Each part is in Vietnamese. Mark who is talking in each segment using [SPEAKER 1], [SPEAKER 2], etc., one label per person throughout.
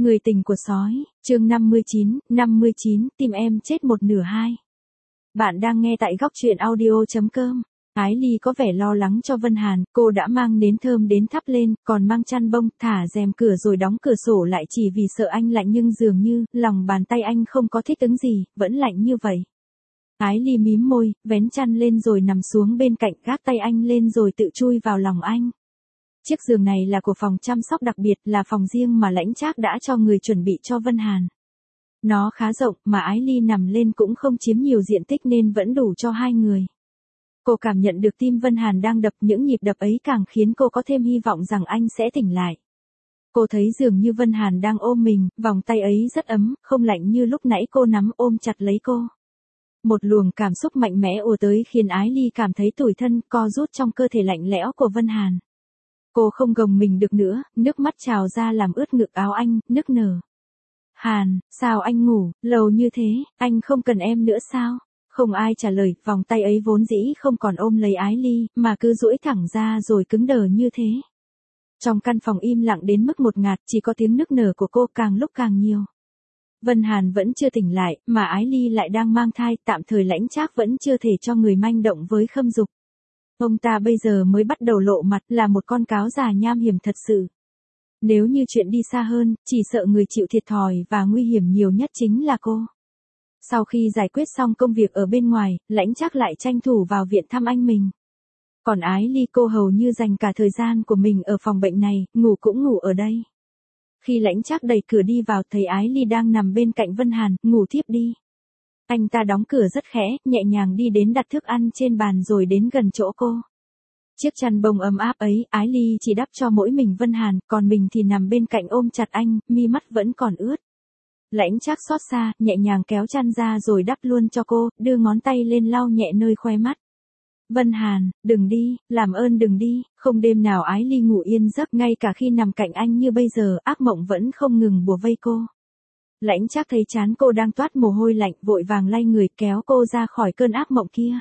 [SPEAKER 1] Người tình của sói, chương 59, tim em chết một nửa hai. Bạn đang nghe tại góc truyện audio.com. Ái Ly có vẻ lo lắng cho Vân Hàn, cô đã mang nến thơm đến thắp lên, còn mang chăn bông, thả rèm cửa rồi đóng cửa sổ lại chỉ vì sợ anh lạnh, nhưng dường như, lòng bàn tay anh không có thích ứng gì, vẫn lạnh như vậy. Ái Ly mím môi, vén chăn lên rồi nằm xuống bên cạnh, gác tay anh lên rồi tự chui vào lòng anh. Chiếc giường này là của phòng chăm sóc đặc biệt, là phòng riêng mà Lãnh Trác đã cho người chuẩn bị cho Vân Hàn. Nó khá rộng, mà Ái Ly nằm lên cũng không chiếm nhiều diện tích nên vẫn đủ cho hai người. Cô cảm nhận được tim Vân Hàn đang đập, những nhịp đập ấy càng khiến cô có thêm hy vọng rằng anh sẽ tỉnh lại. Cô thấy dường như Vân Hàn đang ôm mình, vòng tay ấy rất ấm, không lạnh như lúc nãy cô nắm ôm chặt lấy cô. Một luồng cảm xúc mạnh mẽ ùa tới khiến Ái Ly cảm thấy tủi thân, co rút trong cơ thể lạnh lẽo của Vân Hàn. Cô không gồng mình được nữa, nước mắt trào ra làm ướt ngực áo anh, nức nở. Hàn, sao anh ngủ lâu như thế, anh không cần em nữa sao? Không ai trả lời, vòng tay ấy vốn dĩ không còn ôm lấy Ái Ly, mà cứ duỗi thẳng ra rồi cứng đờ như thế. Trong căn phòng im lặng đến mức ngột ngạt, chỉ có tiếng nức nở của cô càng lúc càng nhiều. Vân Hàn vẫn chưa tỉnh lại, mà Ái Ly lại đang mang thai, tạm thời Lãnh Trác vẫn chưa thể cho người manh động với Khâm Dục. Ông ta bây giờ mới bắt đầu lộ mặt, là một con cáo già nham hiểm thật sự. Nếu như chuyện đi xa hơn, chỉ sợ người chịu thiệt thòi và nguy hiểm nhiều nhất chính là cô. Sau khi giải quyết xong công việc ở bên ngoài, Lãnh Trác lại tranh thủ vào viện thăm anh mình. Còn Ái Ly, cô hầu như dành cả thời gian của mình ở phòng bệnh này, ngủ cũng ngủ ở đây. Khi Lãnh Trác đẩy cửa đi vào, thấy Ái Ly đang nằm bên cạnh Vân Hàn, ngủ thiếp đi. Anh ta đóng cửa rất khẽ, nhẹ nhàng đi đến đặt thức ăn trên bàn rồi đến gần chỗ cô. Chiếc chăn bông ấm áp ấy, Ái Ly chỉ đắp cho mỗi mình Vân Hàn, còn mình thì nằm bên cạnh ôm chặt anh, mi mắt vẫn còn ướt. Lãnh Trác xót xa, nhẹ nhàng kéo chăn ra rồi đắp luôn cho cô, đưa ngón tay lên lau nhẹ nơi khóe mắt. Vân Hàn, đừng đi, làm ơn đừng đi. Không đêm nào Ái Ly ngủ yên giấc, ngay cả khi nằm cạnh anh như bây giờ, ác mộng vẫn không ngừng bủa vây cô. Lãnh Trác thấy trán cô đang toát mồ hôi lạnh, vội vàng lay người kéo cô ra khỏi cơn ác mộng kia.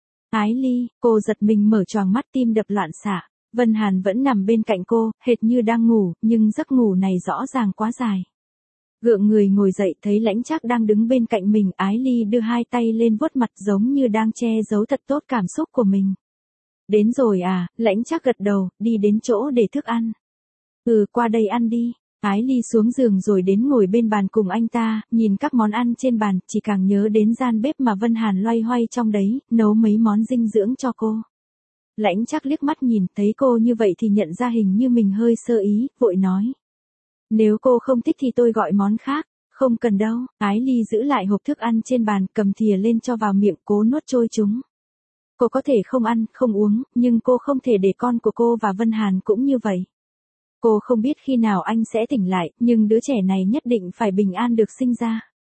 [SPEAKER 1] Ái Ly, cô giật mình mở choàng mắt, tim đập loạn xạ. Vân Hàn vẫn nằm bên cạnh cô, hệt như đang ngủ, nhưng giấc ngủ này rõ ràng quá dài. Gượng người ngồi dậy, thấy Lãnh Trác đang đứng bên cạnh mình, Ái Ly đưa hai tay lên vuốt mặt giống như đang che giấu thật tốt cảm xúc của mình. Đến rồi à? Lãnh Trác gật đầu, đi đến chỗ để thức ăn. Qua đây ăn đi. Ái Ly xuống giường rồi đến ngồi bên bàn cùng anh ta, nhìn các món ăn trên bàn, chỉ càng nhớ đến gian bếp mà Vân Hàn loay hoay trong đấy, nấu mấy món dinh dưỡng cho cô. Lãnh Trác liếc mắt nhìn, thấy cô như vậy thì nhận ra hình như mình hơi sơ ý, vội nói. Nếu cô không thích thì tôi gọi món khác. Không cần đâu. Ái Ly giữ lại hộp thức ăn trên bàn, cầm thìa lên cho vào miệng, cố nuốt trôi chúng. Cô có thể không ăn, không uống, nhưng cô không thể để con của cô và Vân Hàn cũng như vậy. Cô không biết khi nào anh sẽ tỉnh lại, nhưng đứa trẻ này nhất định phải bình an được sinh ra.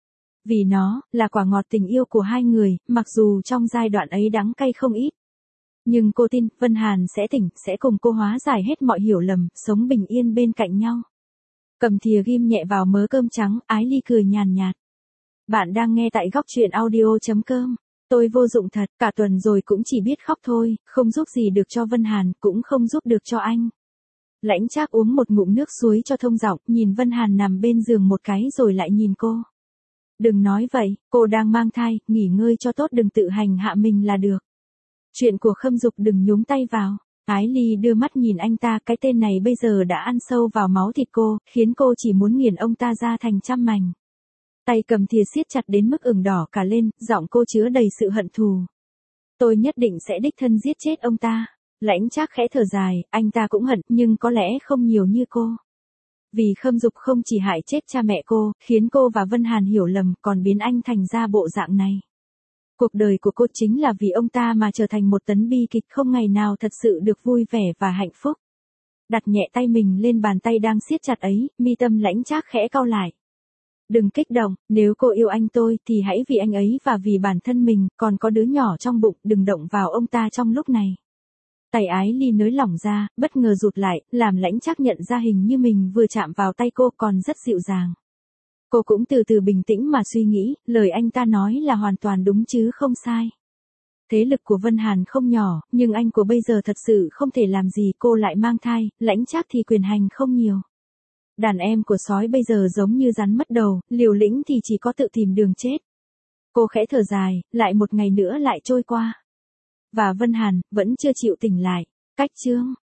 [SPEAKER 1] Vì nó, là quả ngọt tình yêu của hai người, mặc dù trong giai đoạn ấy đắng cay không ít. Nhưng cô tin, Vân Hàn sẽ tỉnh, sẽ cùng cô hóa giải hết mọi hiểu lầm, sống bình yên bên cạnh nhau. Cầm thìa ghim nhẹ vào mớ cơm trắng, Ái Ly cười nhàn nhạt. Bạn đang nghe tại góc truyện audio.com. Tôi vô dụng thật, cả tuần rồi cũng chỉ biết khóc thôi, không giúp gì được cho Vân Hàn, cũng không giúp được cho anh. Lãnh Trác uống một ngụm nước suối cho thông giọng, nhìn Vân Hàn nằm bên giường một cái rồi lại nhìn cô. Đừng nói vậy, cô đang mang thai, nghỉ ngơi cho tốt, đừng tự hành hạ mình là được. Chuyện của Khâm Dục đừng nhúng tay vào. Ái Ly đưa mắt nhìn anh ta, cái tên này bây giờ đã ăn sâu vào máu thịt cô, khiến cô chỉ muốn nghiền ông ta ra thành trăm mảnh. Tay cầm thìa siết chặt đến mức ửng đỏ cả lên, giọng cô chứa đầy sự hận thù. Tôi nhất định sẽ đích thân giết chết ông ta. Lãnh Trác khẽ thở dài, anh ta cũng hận, nhưng có lẽ không nhiều như cô. Vì Khâm Dục không chỉ hại chết cha mẹ cô, khiến cô và Vân Hàn hiểu lầm, còn biến anh thành ra bộ dạng này. Cuộc đời của cô chính là vì ông ta mà trở thành một tấn bi kịch, không ngày nào thật sự được vui vẻ và hạnh phúc. Đặt nhẹ tay mình lên bàn tay đang siết chặt ấy, mi tâm Lãnh Trác khẽ cau lại. Đừng kích động, nếu cô yêu anh tôi thì hãy vì anh ấy và vì bản thân mình, còn có đứa nhỏ trong bụng, đừng động vào ông ta trong lúc này. Tay Ái Ly nới lỏng ra, bất ngờ rụt lại, làm Lãnh Trác nhận ra hình như mình vừa chạm vào tay cô còn rất dịu dàng. Cô cũng từ từ bình tĩnh mà suy nghĩ, lời anh ta nói là hoàn toàn đúng chứ không sai. Thế lực của Vân Hàn không nhỏ, nhưng anh của bây giờ thật sự không thể làm gì, cô lại mang thai, Lãnh Trác thì quyền hành không nhiều. Đàn em của sói bây giờ giống như rắn mất đầu, liều lĩnh thì chỉ có tự tìm đường chết. Cô khẽ thở dài, lại một ngày nữa lại trôi qua. Và Vân Hàn, vẫn chưa chịu tỉnh lại. Cách chương